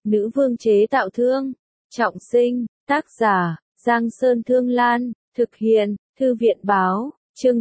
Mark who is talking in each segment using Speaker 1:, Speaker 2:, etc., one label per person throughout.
Speaker 1: Nữ vương chế tạo thương. Trọng sinh. Tác giả, Giang Sơn Thương Lan. Thực hiện, Thư viện Báo. Chương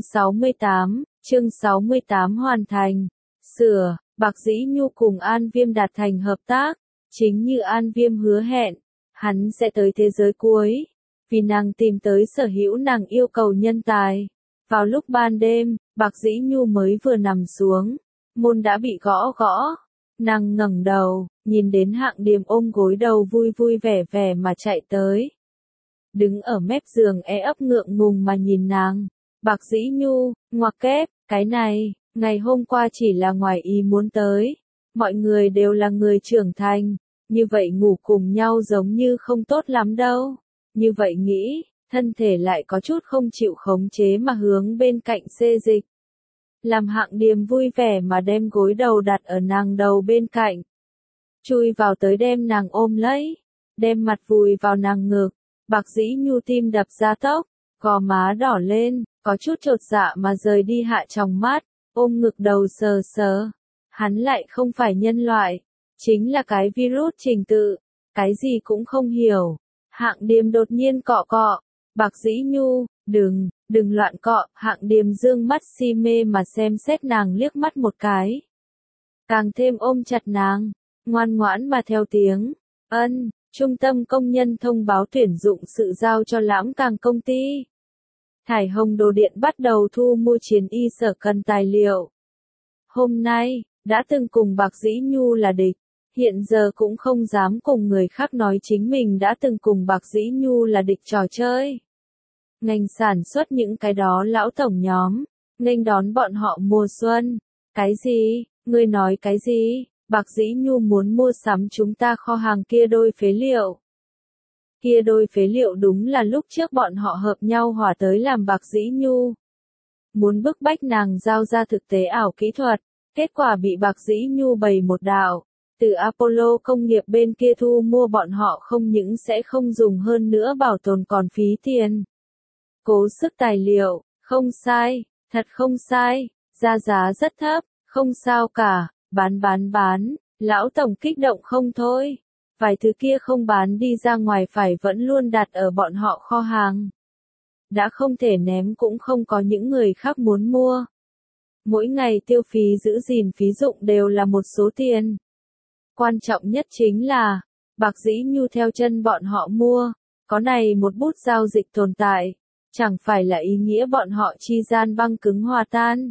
Speaker 1: 68 hoàn thành. Sửa, Bạc Dĩ Nhu cùng An Viêm đạt thành hợp tác. Chính như An Viêm hứa hẹn, hắn sẽ tới thế giới cuối. Vì nàng tìm tới sở hữu nàng yêu cầu nhân tài. Vào lúc ban đêm, Bạc Dĩ Nhu mới vừa nằm xuống. Môn đã bị gõ gõ. Nàng ngẩng đầu, nhìn đến Hạng Điềm ôm gối đầu vui vui vẻ vẻ mà chạy tới. Đứng ở mép giường ấp ngượng ngùng mà nhìn nàng. Bạc Dĩ Nhu, ngoặc kép, cái này, ngày hôm qua chỉ là ngoài ý muốn tới. Mọi người đều là người trưởng thành, như vậy ngủ cùng nhau giống như không tốt lắm đâu. Như vậy nghĩ, thân thể lại có chút không chịu khống chế mà hướng bên cạnh xê dịch. Làm Hạng Điềm vui vẻ mà đem gối đầu đặt ở nàng đầu bên cạnh. Chui vào tới đem nàng ôm lấy, đem mặt vùi vào nàng ngực. Bạc Dĩ Nhu tim đập ra tốc, gò má đỏ lên, có chút chột dạ mà rời đi hạ tròng mắt, ôm ngực đầu sờ sờ. Hắn lại không phải nhân loại, chính là cái virus trình tự, cái gì cũng không hiểu. Hạng Điềm đột nhiên cọ cọ, Bạc Dĩ Nhu, đừng loạn cọ. Hạng Điềm dương mắt si mê mà xem xét nàng liếc mắt một cái. Càng thêm ôm chặt nàng, ngoan ngoãn mà theo tiếng. Ân, Trung tâm công nhân thông báo tuyển dụng sự giao cho Lãm Càng công ty. Thải Hồng Đồ Điện bắt đầu thu mua chiến y sở cần tài liệu. Hôm nay, đã từng cùng Bạc Dĩ Nhu là địch, hiện giờ cũng không dám cùng người khác nói chính mình đã từng cùng Bạc Dĩ Nhu là địch trò chơi. Ngành sản xuất những cái đó lão tổng nhóm, nghênh đón bọn họ mùa xuân. Cái gì? Ngươi nói cái gì? Bạc Dĩ Nhu muốn mua sắm chúng ta kho hàng kia đôi phế liệu. Kia đôi phế liệu đúng là lúc trước bọn họ hợp nhau hòa tới làm Bạc Dĩ Nhu. Muốn bức bách nàng giao ra thực tế ảo kỹ thuật, kết quả bị Bạc Dĩ Nhu bày một đạo. Từ Apollo công nghiệp bên kia thu mua bọn họ không những sẽ không dùng hơn nữa bảo tồn còn phí tiền. Cố sức tài liệu, không sai, thật không sai, ra giá rất thấp, không sao cả, bán, lão tổng kích động không thôi. Vài thứ kia không bán đi ra ngoài phải vẫn luôn đặt ở bọn họ kho hàng. Đã không thể ném cũng không có những người khác muốn mua. Mỗi ngày tiêu phí giữ gìn phí dụng đều là một số tiền. Quan trọng nhất chính là, Bạc Dĩ Nhu theo chân bọn họ mua, có này một bút giao dịch tồn tại, chẳng phải là ý nghĩa bọn họ chi gian băng cứng hòa tan.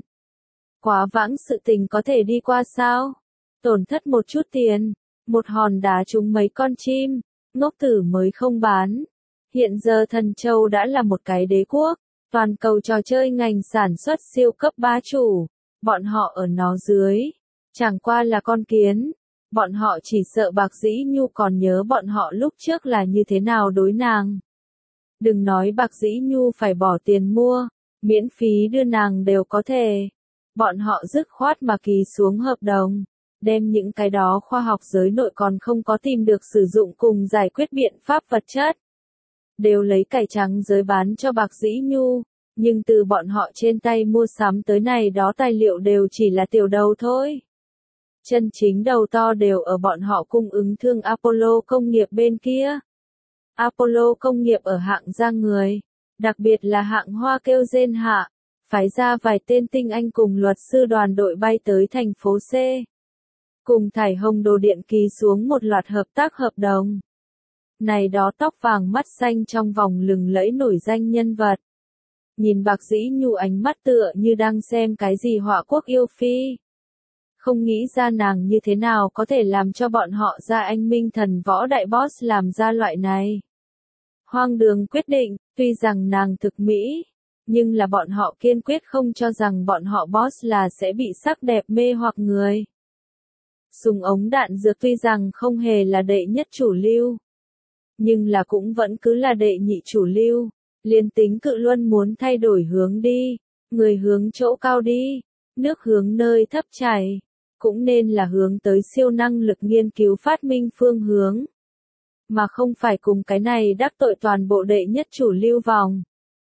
Speaker 1: Quá vãng sự tình có thể đi qua sao? Tổn thất một chút tiền, một hòn đá trúng mấy con chim, ngốc tử mới không bán. Hiện giờ Thần Châu đã là một cái đế quốc, toàn cầu trò chơi ngành sản xuất siêu cấp bá chủ, bọn họ ở nó dưới, chẳng qua là con kiến. Bọn họ chỉ sợ Bạc Dĩ Nhu còn nhớ bọn họ lúc trước là như thế nào đối nàng. Đừng nói Bạc Dĩ Nhu phải bỏ tiền mua, miễn phí đưa nàng đều có thể. Bọn họ dứt khoát mà ký xuống hợp đồng, đem những cái đó khoa học giới nội còn không có tìm được sử dụng cùng giải quyết biện pháp vật chất. Đều lấy cải trắng giới bán cho Bạc Dĩ Nhu, nhưng từ bọn họ trên tay mua sắm tới này đó tài liệu đều chỉ là tiểu đầu thôi. Chân chính đầu to đều ở bọn họ cung ứng thương Apollo công nghiệp bên kia. Apollo công nghiệp ở Hạng ra người, đặc biệt là Hạng Hoa kêu rên hạ, phái ra vài tên tinh anh cùng luật sư đoàn đội bay tới thành phố C. Cùng Thải Hồng Đồ Điện ký xuống một loạt hợp tác hợp đồng. Này đó tóc vàng mắt xanh trong vòng lừng lẫy nổi danh nhân vật. Nhìn Bạc Dĩ Nhu ánh mắt tựa như đang xem cái gì họa quốc yêu phi. Không nghĩ ra nàng như thế nào có thể làm cho bọn họ ra anh minh thần võ đại boss làm ra loại này. Hoang đường quyết định, tuy rằng nàng thực mỹ, nhưng là bọn họ kiên quyết không cho rằng bọn họ boss là sẽ bị sắc đẹp mê hoặc người. Súng ống đạn dược tuy rằng không hề là đệ nhất chủ lưu, nhưng là cũng vẫn cứ là đệ nhị chủ lưu. Liên tính cự luân muốn thay đổi hướng đi, người hướng chỗ cao đi, nước hướng nơi thấp chảy, cũng nên là hướng tới siêu năng lực nghiên cứu phát minh phương hướng, mà không phải cùng cái này đắc tội toàn bộ đệ nhất chủ lưu vòng.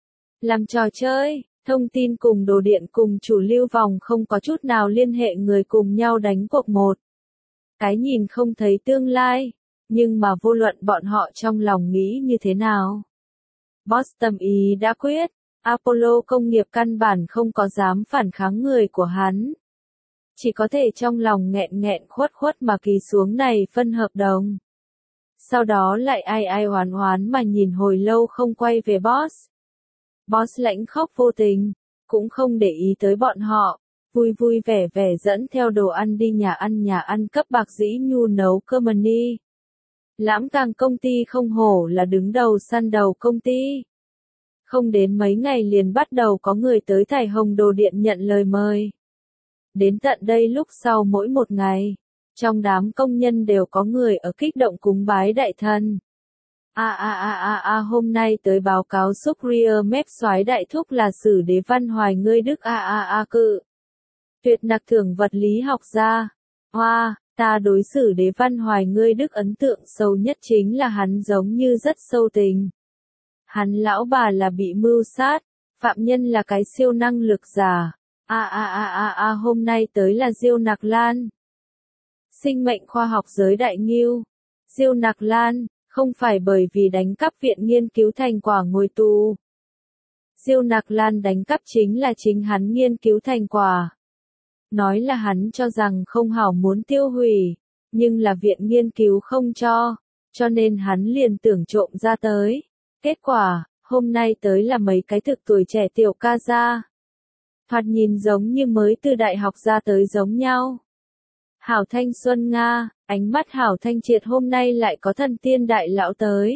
Speaker 1: Làm trò chơi, thông tin cùng đồ điện cùng chủ lưu vòng không có chút nào liên hệ người cùng nhau đánh cuộc một. Cái nhìn không thấy tương lai, Nhưng mà vô luận bọn họ trong lòng nghĩ như thế nào. Boss tâm ý đã quyết, Apollo công nghiệp căn bản không có dám phản kháng người của hắn. Chỉ có thể trong lòng nghẹn nghẹn khuất khuất mà ký xuống này phân hợp đồng. Sau đó lại ai ai oán oán mà nhìn hồi lâu không quay về boss. Boss lãnh khóc vô tình, cũng không để ý tới bọn họ, vui vui vẻ vẻ dẫn theo đồ ăn đi nhà ăn cấp Bạc Dĩ Nhu nấu cơm ni. Lãm Càng công ty không hổ là đứng đầu săn đầu công ty. Không đến mấy ngày liền bắt đầu có người tới Thải Hồng Đồ Điện nhận lời mời. Đến tận đây lúc sau mỗi một ngày, trong đám công nhân đều có người ở kích động cúng bái đại thần. Hôm nay tới báo cáo Superior mép soái đại thúc là Sử Đế Văn Hoài ngươi Đức cự. Tuyệt nặc thưởng vật lý học gia. Hoa, ta đối xử Đế Văn Hoài ngươi Đức ấn tượng sâu nhất chính là hắn giống như rất sâu tình. Hắn lão bà là bị mưu sát, phạm nhân là cái siêu năng lực giả. Hôm nay tới là Diêu Nặc Lan. Sinh mệnh khoa học giới đại ngưu. Diêu Nặc Lan, không phải bởi vì đánh cắp viện nghiên cứu thành quả ngồi tù. Diêu Nặc Lan đánh cắp chính là chính hắn nghiên cứu thành quả. Nói là hắn cho rằng không hảo muốn tiêu hủy, nhưng là viện nghiên cứu không cho nên hắn liền tưởng trộm ra tới. Kết quả, hôm nay tới là mấy cái thực tuổi trẻ tiểu ca gia. Thoạt nhìn giống như mới từ đại học ra tới giống nhau. Hảo thanh xuân Nga, ánh mắt hảo thanh triệt hôm nay lại có thần tiên đại lão tới.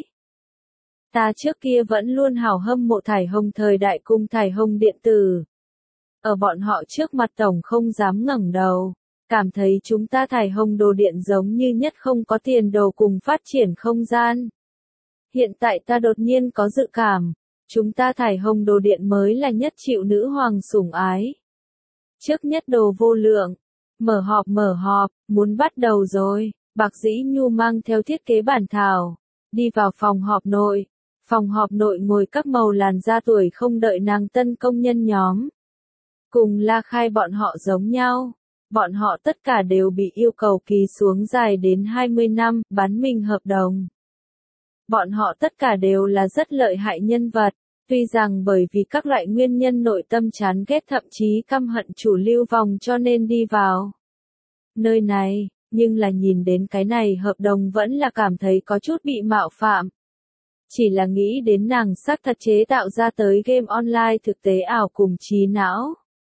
Speaker 1: Ta trước kia vẫn luôn hảo hâm mộ Thải Hồng thời đại cung Thải Hồng điện tử. Ở bọn họ trước mặt tổng không dám ngẩng đầu, cảm thấy chúng ta Thải Hồng Đồ Điện giống như nhất không có tiền đồ cùng phát triển không gian. Hiện tại ta đột nhiên có dự cảm, chúng ta Thải Hồng Đồ Điện mới là nhất chịu nữ hoàng sủng ái. Trước nhất đồ vô lượng, mở họp, muốn bắt đầu rồi, Bạc Dĩ Nhu mang theo thiết kế bản thảo, đi vào phòng họp nội. Phòng họp nội ngồi các màu làn da tuổi không đợi nàng tân công nhân nhóm. Cùng La Khai bọn họ giống nhau, bọn họ tất cả đều bị yêu cầu ký xuống dài đến 20 năm, bán mình hợp đồng. Bọn họ tất cả đều là rất lợi hại nhân vật, tuy rằng bởi vì các loại nguyên nhân nội tâm chán ghét thậm chí căm hận chủ lưu vòng cho nên đi vào nơi này, nhưng là nhìn đến cái này hợp đồng vẫn là cảm thấy có chút bị mạo phạm. Chỉ là nghĩ đến nàng xác thật chế tạo ra tới game online thực tế ảo cùng trí não.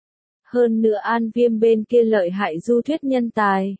Speaker 1: Hơn nữa An Viêm bên kia lợi hại du thuyết nhân tài.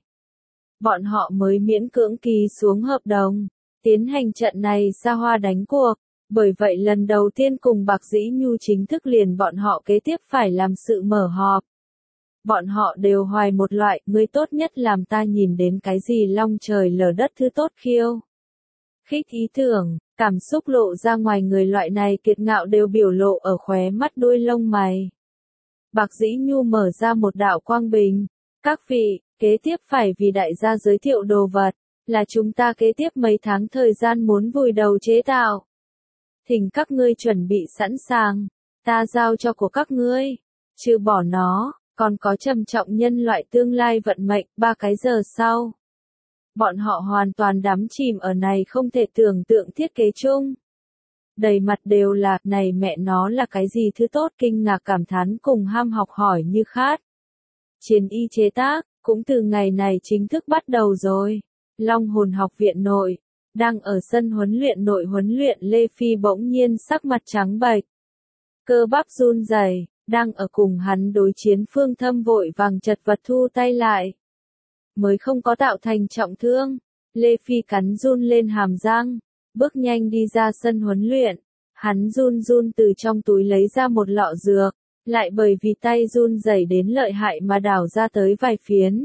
Speaker 1: Bọn họ mới miễn cưỡng ký xuống hợp đồng, tiến hành trận này xa hoa đánh cuộc, bởi vậy lần đầu tiên cùng Bạc Dĩ Nhu chính thức liền bọn họ kế tiếp phải làm sự mở họp. Bọn họ đều hoài một loại, ngươi tốt nhất làm ta nhìn đến cái gì long trời lở đất thứ tốt khiêu. Khích ý tưởng, cảm xúc lộ ra ngoài người loại này kiệt ngạo đều biểu lộ ở khóe mắt đuôi lông mày. Bạc Dĩ Nhu mở ra một đạo quang bình. Các vị, kế tiếp phải vì đại gia giới thiệu đồ vật, là chúng ta kế tiếp mấy tháng thời gian muốn vùi đầu chế tạo. Thỉnh các ngươi chuẩn bị sẵn sàng, ta giao cho của các ngươi. Trừ bỏ nó, còn có trầm trọng nhân loại tương lai vận mệnh 3 cái giờ sau. Bọn họ hoàn toàn đắm chìm ở này không thể tưởng tượng thiết kế chung. Đầy mặt đều là, này mẹ nó là cái gì thứ tốt kinh ngạc cảm thán cùng ham học hỏi như khát. Chiến y chế tác, cũng từ ngày này chính thức bắt đầu rồi. Long Hồn học viện nội, đang ở sân huấn luyện nội huấn luyện Lê Phi bỗng nhiên sắc mặt trắng bệch. Cơ bắp run rẩy, đang ở cùng hắn đối chiến Phương Thâm vội vàng chật vật thu tay lại. Mới không có tạo thành trọng thương, Lê Phi cắn run lên hàm răng, bước nhanh đi ra sân huấn luyện. Hắn run run từ trong túi lấy ra một lọ dược, lại bởi vì tay run rẩy đến lợi hại mà đảo ra tới vài phiến.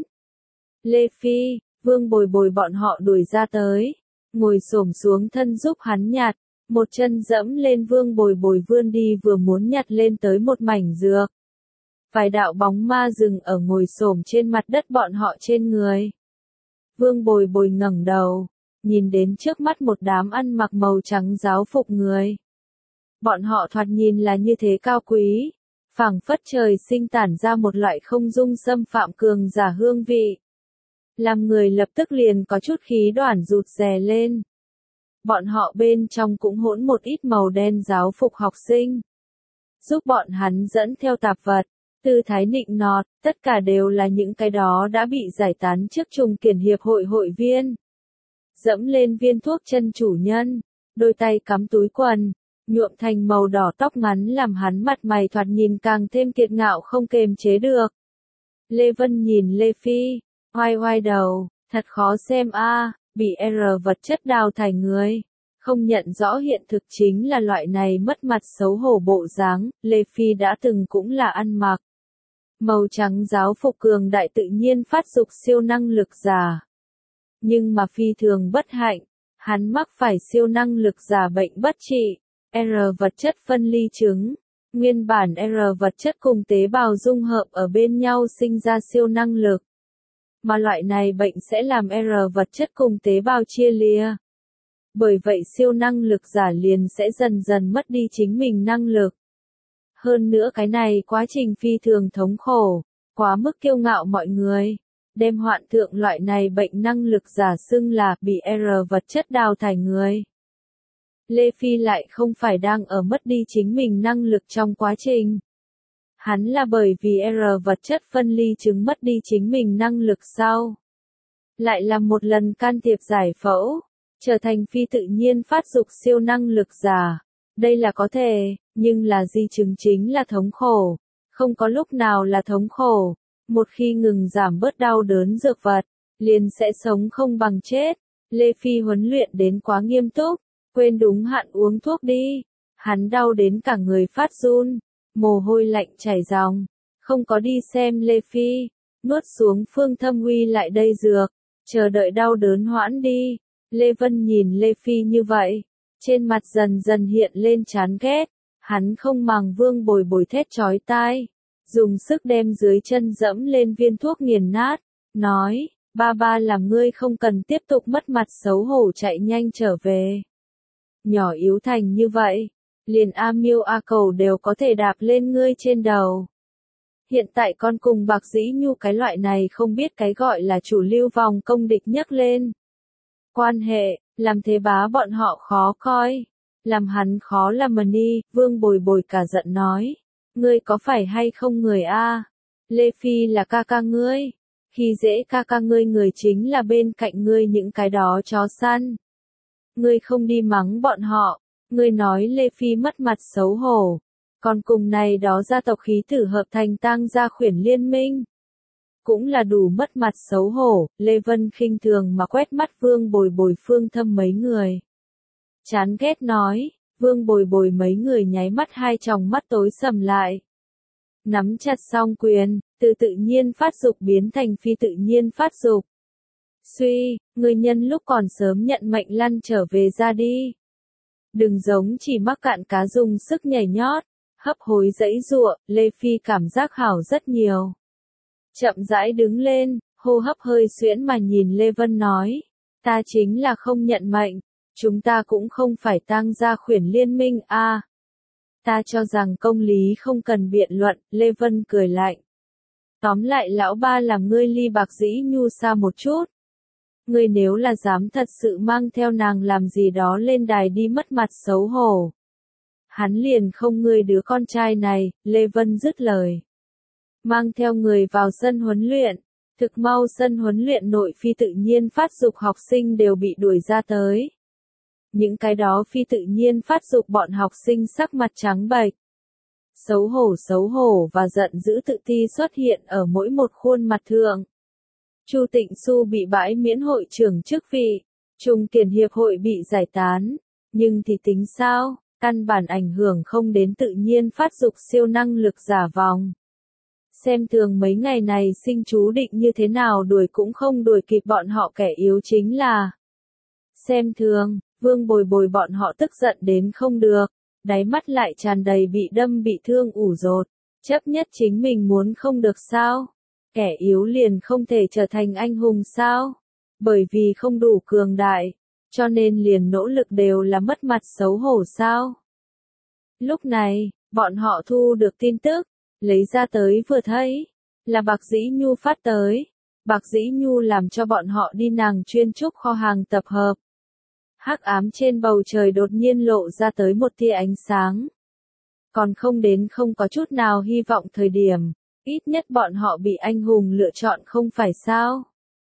Speaker 1: Lê Phi, Vương Bồi Bồi bọn họ đuổi ra tới, ngồi xổm xuống thân giúp hắn nhặt, một chân dẫm lên Vương Bồi Bồi vươn đi vừa muốn nhặt lên tới một mảnh dược. Vài đạo bóng ma rừng ở ngồi xổm trên mặt đất bọn họ trên người. Vương Bồi Bồi ngẩng đầu, nhìn đến trước mắt một đám ăn mặc màu trắng giáo phục người. Bọn họ thoạt nhìn là như thế cao quý, phảng phất trời sinh tản ra một loại không dung xâm phạm cường giả hương vị. làm người lập tức liền có chút khí đoản rụt rè lên. Bọn họ bên trong cũng hỗn một ít màu đen giáo phục học sinh. Giúp bọn hắn dẫn theo tạp vật, tư thái nịnh nọt, tất cả đều là những cái đó đã bị giải tán trước Trùng Kiển Hiệp hội hội viên. Dẫm lên viên thuốc chân chủ nhân, đôi tay cắm túi quần, nhuộm thành màu đỏ tóc ngắn làm hắn mặt mày thoạt nhìn càng thêm kiệt ngạo không kềm chế được. Lê Vân nhìn Lê Phi, oai oai đầu, thật khó xem a, bị vật chất đào thải người. Không nhận rõ hiện thực chính là loại này mất mặt xấu hổ bộ dáng, Lê Phi đã từng cũng là ăn mặc. Màu trắng giáo phục cường đại tự nhiên phát dục siêu năng lực giả. Nhưng mà phi thường bất hạnh, hắn mắc phải siêu năng lực giả bệnh bất trị, vật chất phân ly chứng. Nguyên bản vật chất cùng tế bào dung hợp ở bên nhau sinh ra siêu năng lực. Mà loại này bệnh sẽ làm vật chất cùng tế bào chia lìa. Bởi vậy siêu năng lực giả liền sẽ dần dần mất đi chính mình năng lực. Hơn nữa cái này quá trình phi thường thống khổ, quá mức kiêu ngạo mọi người, đem hoạn thượng loại này bệnh năng lực giả xưng là bị vật chất đào thải người. Lê Phi lại không phải đang ở mất đi chính mình năng lực trong quá trình. Hắn là bởi vì vật chất phân ly chứng mất đi chính mình năng lực sau. Lại làm một lần can thiệp giải phẫu, trở thành phi tự nhiên phát dục siêu năng lực giả. Đây là có thể, nhưng là di chứng chính là thống khổ. Không có lúc nào là thống khổ. Một khi ngừng giảm bớt đau đớn dược vật, liền sẽ sống không bằng chết. Lê Phi huấn luyện đến quá nghiêm túc, quên đúng hạn uống thuốc đi. Hắn đau đến cả người phát run, mồ hôi lạnh chảy ròng. Không có đi xem Lê Phi, nuốt xuống Phương Thâm Uy lại đây dược, chờ đợi đau đớn hoãn đi. Lê Vân nhìn Lê Phi như vậy, trên mặt dần dần hiện lên chán ghét. Hắn không màng Vương Bồi Bồi thét chói tai, dùng sức đem dưới chân dẫm lên viên thuốc nghiền nát, nói, ba làm ngươi không cần tiếp tục mất mặt xấu hổ chạy nhanh trở về. Nhỏ yếu thành như vậy, liền A Miêu A Cầu đều có thể đạp lên ngươi trên đầu. Hiện tại con cùng Bạc Dĩ Nhu cái loại này không biết cái gọi là chủ lưu vòng công địch nhấc lên. Quan hệ, làm thế bá bọn họ khó coi. Làm hắn khó làm mà đi, Vương Bồi Bồi cả giận nói. Ngươi có phải hay không người a? Lê Phi là ca ca ngươi. Khi dễ ca ca ngươi người chính là bên cạnh ngươi những cái đó chó săn. Ngươi không đi mắng bọn họ. Ngươi nói Lê Phi mất mặt xấu hổ. Còn cùng này đó gia tộc khí tử hợp thành tang gia khuyển liên minh. Cũng là đủ mất mặt xấu hổ, Lê Vân khinh thường mà quét mắt Vương Bồi Bồi Phương Thâm mấy người. Chán ghét nói, Vương Bồi Bồi mấy người nháy mắt hai tròng mắt tối sầm lại. Nắm chặt song quyền, từ tự nhiên phát dục biến thành phi tự nhiên phát dục. Suy, người nhân lúc còn sớm nhận mệnh lăn trở về ra đi. Đừng giống chỉ mắc cạn cá dùng sức nhảy nhót, hấp hối dãy giụa, Lê Phi cảm giác hảo rất nhiều. Chậm rãi đứng lên, hô hấp hơi xuyễn mà nhìn Lê Vân nói, ta chính là không nhận mệnh, chúng ta cũng không phải tang gia khuyển liên minh a. Ta cho rằng công lý không cần biện luận, Lê Vân cười lạnh. Tóm lại lão ba làm ngươi ly Bạc Dĩ Nhu xa một chút. Ngươi nếu là dám thật sự mang theo nàng làm gì đó lên đài đi mất mặt xấu hổ. Hắn liền không ngươi đứa con trai này, Lê Vân dứt lời. Mang theo người vào sân huấn luyện, thực mau sân huấn luyện nội phi tự nhiên phát dục học sinh đều bị đuổi ra tới. Những cái đó phi tự nhiên phát dục bọn học sinh sắc mặt trắng bệch. Xấu hổ và giận dữ tự ti xuất hiện ở mỗi một khuôn mặt thượng. Chu Tịnh Xu bị bãi miễn hội trưởng chức vị, Trùng Kiển Hiệp hội bị giải tán, nhưng thì tính sao, căn bản ảnh hưởng không đến tự nhiên phát dục siêu năng lực giả vòng. Xem thường mấy ngày này sinh chú định như thế nào đuổi cũng không đuổi kịp bọn họ kẻ yếu chính là. Xem thường, Vương Bồi Bồi bọn họ tức giận đến không được, đáy mắt lại tràn đầy bị đâm bị thương ủ rột, chấp nhất chính mình muốn không được sao? Kẻ yếu liền không thể trở thành anh hùng sao? Bởi vì không đủ cường đại, cho nên liền nỗ lực đều là mất mặt xấu hổ sao? Lúc này, bọn họ thu được tin tức, lấy ra tới vừa thấy, là Bạc Dĩ Nhu phát tới. Bạc Dĩ Nhu làm cho bọn họ đi nàng chuyên trúc kho hàng tập hợp. Hắc ám trên bầu trời đột nhiên lộ ra tới một tia ánh sáng. Còn không đến không có chút nào hy vọng thời điểm, ít nhất bọn họ bị anh hùng lựa chọn không phải sao.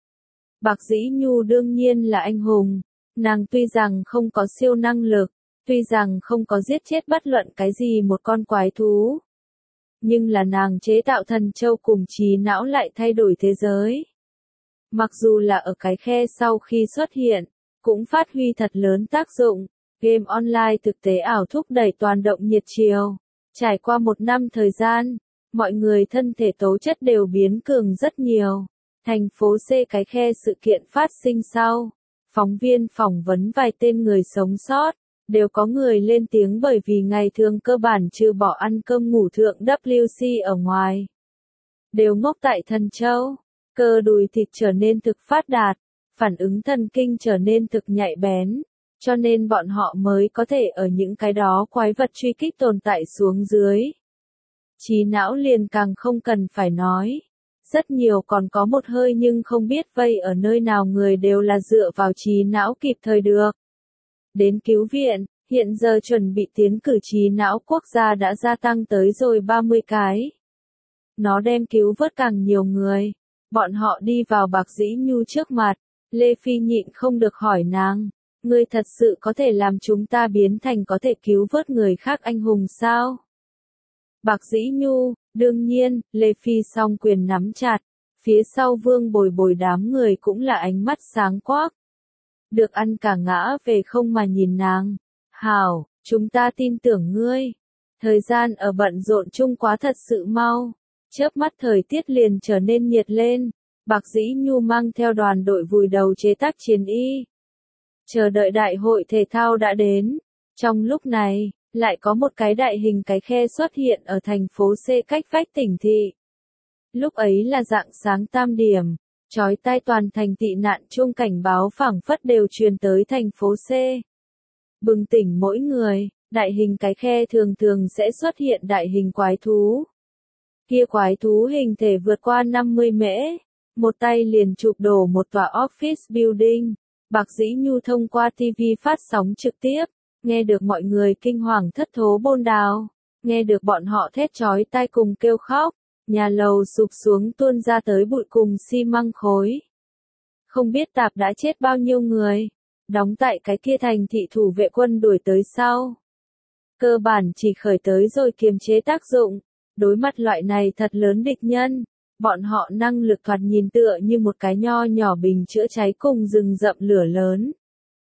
Speaker 1: Bạc Dĩ Nhu đương nhiên là anh hùng, nàng tuy rằng không có siêu năng lực, tuy rằng không có giết chết bất luận cái gì một con quái thú. Nhưng là nàng chế tạo thần châu cùng trí não lại thay đổi thế giới. Mặc dù là ở cái khe sau khi xuất hiện, cũng phát huy thật lớn tác dụng. Game online thực tế ảo thúc đẩy toàn động nhiệt chiều. Trải qua 1 năm thời gian, mọi người thân thể tố chất đều biến cường rất nhiều. Thành phố C cái khe sự kiện phát sinh sau. Phóng viên phỏng vấn vài tên người sống sót. Đều có người lên tiếng bởi vì ngày thường cơ bản trừ bỏ ăn cơm ngủ thượng WC ở ngoài. Đều ngốc tại Thần Châu. Cơ đùi thịt trở nên thực phát đạt. Phản ứng thần kinh trở nên thực nhạy bén. Cho nên bọn họ mới có thể ở những cái đó quái vật truy kích tồn tại xuống dưới. Trí não liền càng không cần phải nói. Rất nhiều còn có một hơi nhưng không biết vây ở nơi nào người đều là dựa vào trí não kịp thời được. Đến cứu viện, hiện giờ chuẩn bị tiến cử trí não quốc gia đã gia tăng tới rồi 30 cái. Nó đem cứu vớt càng nhiều người. Bọn họ đi vào Bạc Dĩ Nhu trước mặt. Lê Phi nhịn không được hỏi nàng. Ngươi thật sự có thể làm chúng ta biến thành có thể cứu vớt người khác anh hùng sao? Bạc Dĩ Nhu, đương nhiên, Lê Phi song quyền nắm chặt. Phía sau Vương Bồi Bồi đám người cũng là ánh mắt sáng quắc. Được ăn cả ngã về không mà nhìn nàng. Hảo, chúng ta tin tưởng ngươi. Thời gian ở bận rộn chung quá thật sự mau. Chớp mắt thời tiết liền trở nên nhiệt lên. Bạc Dĩ Nhu mang theo đoàn đội vùi đầu chế tác chiến y. Chờ đợi đại hội thể thao đã đến. Trong lúc này, lại có một cái đại hình cái khe xuất hiện ở thành phố C cách vách tỉnh thị. Lúc ấy là rạng sáng tam điểm. Chói tai toàn thành tị nạn chuông cảnh báo phảng phất đều truyền tới thành phố C. Bừng tỉnh mỗi người, đại hình cái khe thường thường sẽ xuất hiện đại hình quái thú. Kia quái thú hình thể vượt qua 50 mễ, một tay liền chụp đổ một tòa office building. Bạc Dĩ Nhu thông qua TV phát sóng trực tiếp, nghe được mọi người kinh hoàng thất thố bôn đào, nghe được bọn họ thét chói tai cùng kêu khóc. Nhà lầu sụp xuống tuôn ra tới bụi cùng xi măng khối. Không biết tạp đã chết bao nhiêu người. Đóng tại cái kia thành thị thủ vệ quân đuổi tới sau. Cơ bản chỉ khởi tới rồi kiềm chế tác dụng. Đối mặt loại này thật lớn địch nhân. Bọn họ năng lực thoạt nhìn tựa như một cái nho nhỏ bình chữa cháy cùng rừng rậm lửa lớn.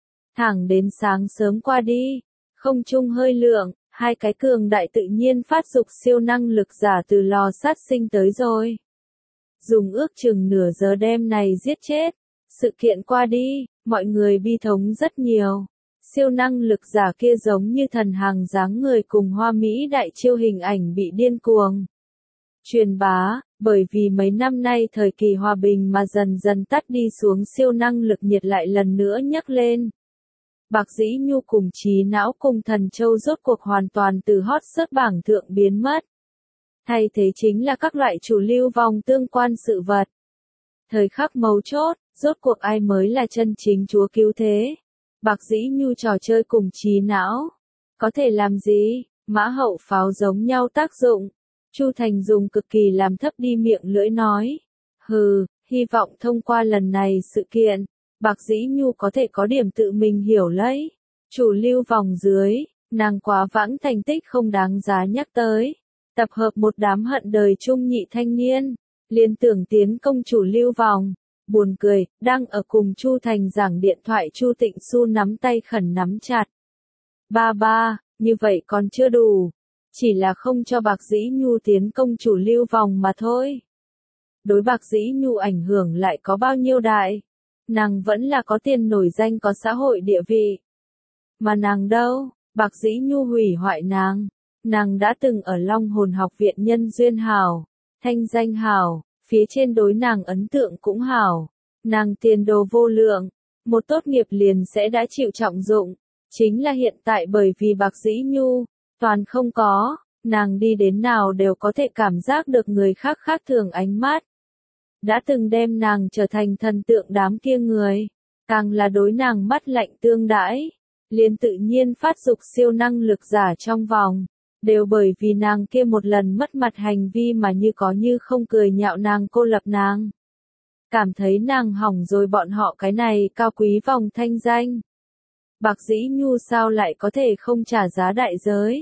Speaker 1: Thẳng đến sáng sớm qua đi. Không trung hơi lượng. Hai cái cường đại tự nhiên phát dục siêu năng lực giả từ lò sát sinh tới rồi. Dùng ước chừng nửa giờ đêm này giết chết. Sự kiện qua đi, mọi người bi thống rất nhiều. Siêu năng lực giả kia giống như thần hàng dáng người cùng hoa mỹ đại chiêu hình ảnh bị điên cuồng truyền bá, bởi vì mấy năm nay thời kỳ hòa bình mà dần dần tắt đi xuống siêu năng lực nhiệt lại lần nữa nhấc lên. Bạc Dĩ Nhu cùng trí não cùng Thần Châu rốt cuộc hoàn toàn từ hot search bảng thượng biến mất. Thay thế chính là các loại chủ lưu vòng tương quan sự vật. Thời khắc mấu chốt, rốt cuộc ai mới là chân chính chúa cứu thế. Bạc Dĩ Nhu trò chơi cùng trí não. Có thể làm gì? Mã hậu pháo giống nhau tác dụng. Chu Thành dùng cực kỳ làm thấp đi miệng lưỡi nói. Hừ, hy vọng thông qua lần này sự kiện. Bạc Dĩ Nhu có thể có điểm tự mình hiểu lấy. Chủ lưu vòng dưới, nàng quá vãng thành tích không đáng giá nhắc tới. Tập hợp một đám hận đời trung nhị thanh niên, liên tưởng tiến công chủ lưu vòng. Buồn cười, đang ở cùng Chu Thành giảng điện thoại Chu Tịnh Xu nắm tay khẩn nắm chặt. Ba, như vậy còn chưa đủ. Chỉ là không cho Bạc Dĩ Nhu tiến công chủ lưu vòng mà thôi. Đối Bạc Dĩ Nhu ảnh hưởng lại có bao nhiêu đại. Nàng vẫn là có tiền nổi danh có xã hội địa vị. Mà nàng đâu, Bạc Dĩ Nhu hủy hoại nàng. Nàng đã từng ở Long Hồn học viện nhân duyên hảo, thanh danh hảo, phía trên đối nàng ấn tượng cũng hảo. Nàng tiền đồ vô lượng, một tốt nghiệp liền sẽ đã chịu trọng dụng. Chính là hiện tại bởi vì Bạc Dĩ Nhu, toàn không có, nàng đi đến nào đều có thể cảm giác được người khác khác thường ánh mắt. đã từng đem nàng trở thành thần tượng đám kia người, càng là đối nàng mắt lạnh tương đãi, liền tự nhiên phát dục siêu năng lực giả trong vòng, đều bởi vì nàng kia một lần mất mặt hành vi mà như có như không cười nhạo nàng, cô lập nàng. Cảm thấy nàng hỏng rồi bọn họ cái này cao quý vòng thanh danh. Bạc Dĩ Nhu sao lại có thể không trả giá đại giới?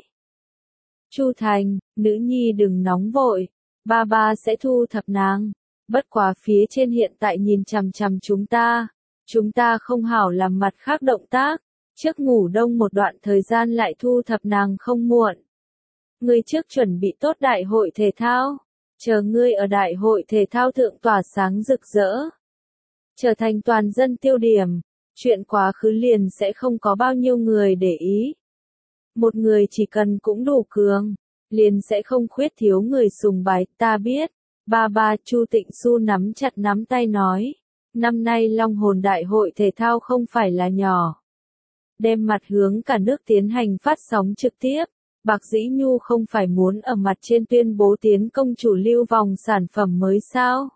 Speaker 1: Chu Thành, nữ nhi đừng nóng vội, ba sẽ thu thập nàng. Bất quá phía trên hiện tại nhìn chằm chằm chúng ta không hảo làm mặt khác động tác, trước ngủ đông một đoạn thời gian lại thu thập nàng không muộn. Ngươi trước chuẩn bị tốt đại hội thể thao, chờ ngươi ở đại hội thể thao thượng tỏa sáng rực rỡ, trở thành toàn dân tiêu điểm, chuyện quá khứ liền sẽ không có bao nhiêu người để ý. Một người chỉ cần cũng đủ cường, liền sẽ không khuyết thiếu người sùng bái, ta biết. Ba, Chu Tịnh Xu nắm chặt nắm tay nói, năm nay Long Hồn Đại hội thể thao không phải là nhỏ. Đem mặt hướng cả nước tiến hành phát sóng trực tiếp, Bạc Dĩ Nhu không phải muốn ở mặt trên tuyên bố tiến công chủ lưu vòng sản phẩm mới sao?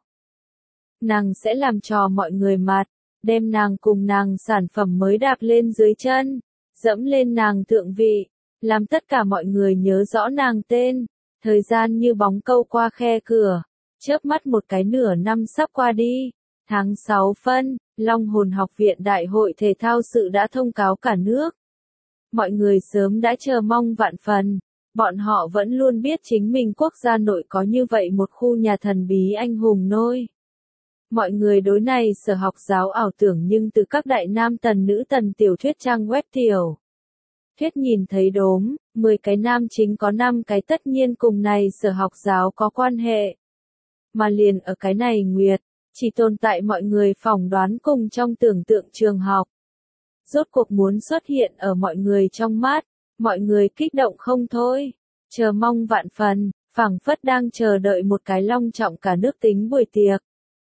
Speaker 1: Nàng sẽ làm trò mọi người mặt, đem nàng cùng nàng sản phẩm mới đạp lên dưới chân, dẫm lên nàng thượng vị, làm tất cả mọi người nhớ rõ nàng tên. Thời gian như bóng câu qua khe cửa, chớp mắt một cái nửa năm sắp qua đi. Tháng 6 phân, Long Hồn Học viện Đại hội thể thao sự đã thông cáo cả nước. Mọi người sớm đã chờ mong vạn phần, bọn họ vẫn luôn biết chính mình quốc gia nội có như vậy một khu nhà thần bí anh hùng nôi. Mọi người đối này sở học giáo ảo tưởng, nhưng từ các đại nam tần nữ tần tiểu thuyết trang web tiểu thuyết nhìn thấy đốm, 10 cái nam chính có 5 cái tất nhiên cùng này sở học giáo có quan hệ. Mà liền ở cái này nguyệt, chỉ tồn tại mọi người phỏng đoán cùng trong tưởng tượng trường học. Rốt cuộc muốn xuất hiện ở mọi người trong mắt, mọi người kích động không thôi, chờ mong vạn phần, phảng phất đang chờ đợi một cái long trọng cả nước tính buổi tiệc.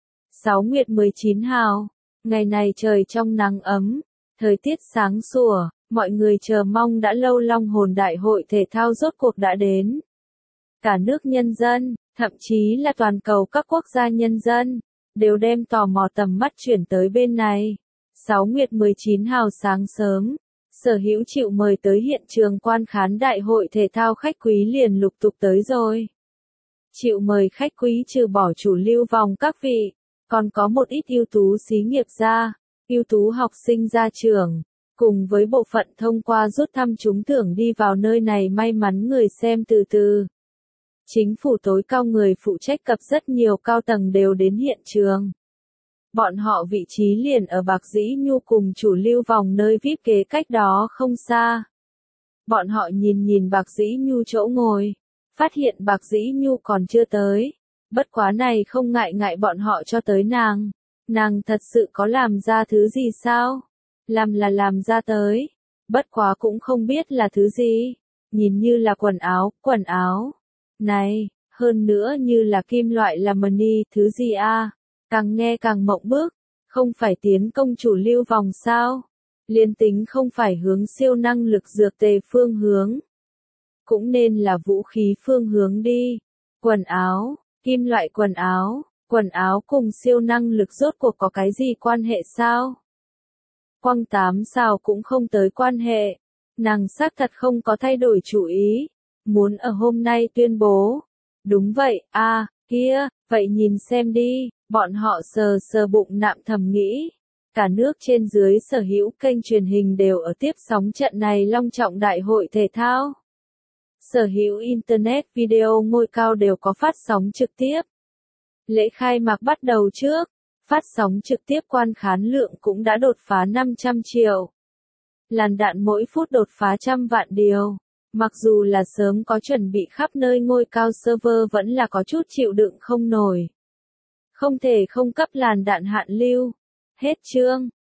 Speaker 1: 6 nguyệt 19 hào, ngày này trời trong nắng ấm, thời tiết sáng sủa, mọi người chờ mong đã lâu Long Hồn Đại hội thể thao rốt cuộc đã đến. Cả nước nhân dân, thậm chí là toàn cầu các quốc gia nhân dân, đều đem tò mò tầm mắt chuyển tới bên này. 6 nguyệt 19 hào sáng sớm, sở hữu chịu mời tới hiện trường quan khán đại hội thể thao khách quý liền lục tục tới rồi. Chịu mời khách quý trừ bỏ chủ lưu vòng các vị, còn có một ít ưu tú xí nghiệp gia, ưu tú học sinh gia trưởng, cùng với bộ phận thông qua rút thăm trúng thưởng đi vào nơi này may mắn người xem từ từ. Chính phủ tối cao người phụ trách cập rất nhiều cao tầng đều đến hiện trường. Bọn họ vị trí liền ở Bạc Dĩ Nhu cùng chủ lưu vòng nơi VIP kế cách đó không xa. Bọn họ nhìn Bạc Dĩ Nhu chỗ ngồi, phát hiện Bạc Dĩ Nhu còn chưa tới. Bất quá này không ngại bọn họ cho tới nàng. Nàng thật sự có làm ra thứ gì sao? Làm ra tới. Bất quá cũng không biết là thứ gì. Nhìn như là quần áo. Này, hơn nữa như là kim loại là money, thứ gì a? Càng nghe càng mộng bức, không phải tiến công chủ lưu vòng sao? Liên tính không phải hướng siêu năng lực dược tề phương hướng, cũng nên là vũ khí phương hướng đi. Quần áo, kim loại quần áo cùng siêu năng lực rốt cuộc có cái gì quan hệ sao? Quang 8 sao cũng không tới quan hệ, nàng xác thật không có thay đổi chủ ý, muốn ở hôm nay tuyên bố. Đúng vậy, kia, vậy nhìn xem đi. Bọn họ sờ bụng nạm thầm nghĩ. Cả nước trên dưới sở hữu kênh truyền hình đều ở tiếp sóng trận này long trọng đại hội thể thao. Sở hữu Internet video ngôi cao đều có phát sóng trực tiếp. Lễ khai mạc bắt đầu trước, phát sóng trực tiếp quan khán lượng cũng đã đột phá 500 triệu. Làn đạn mỗi phút đột phá 100 vạn điều. Mặc dù là sớm có chuẩn bị khắp nơi ngôi cao server vẫn là có chút chịu đựng không nổi. Không thể không cấp làn đạn hạn lưu. Hết chương.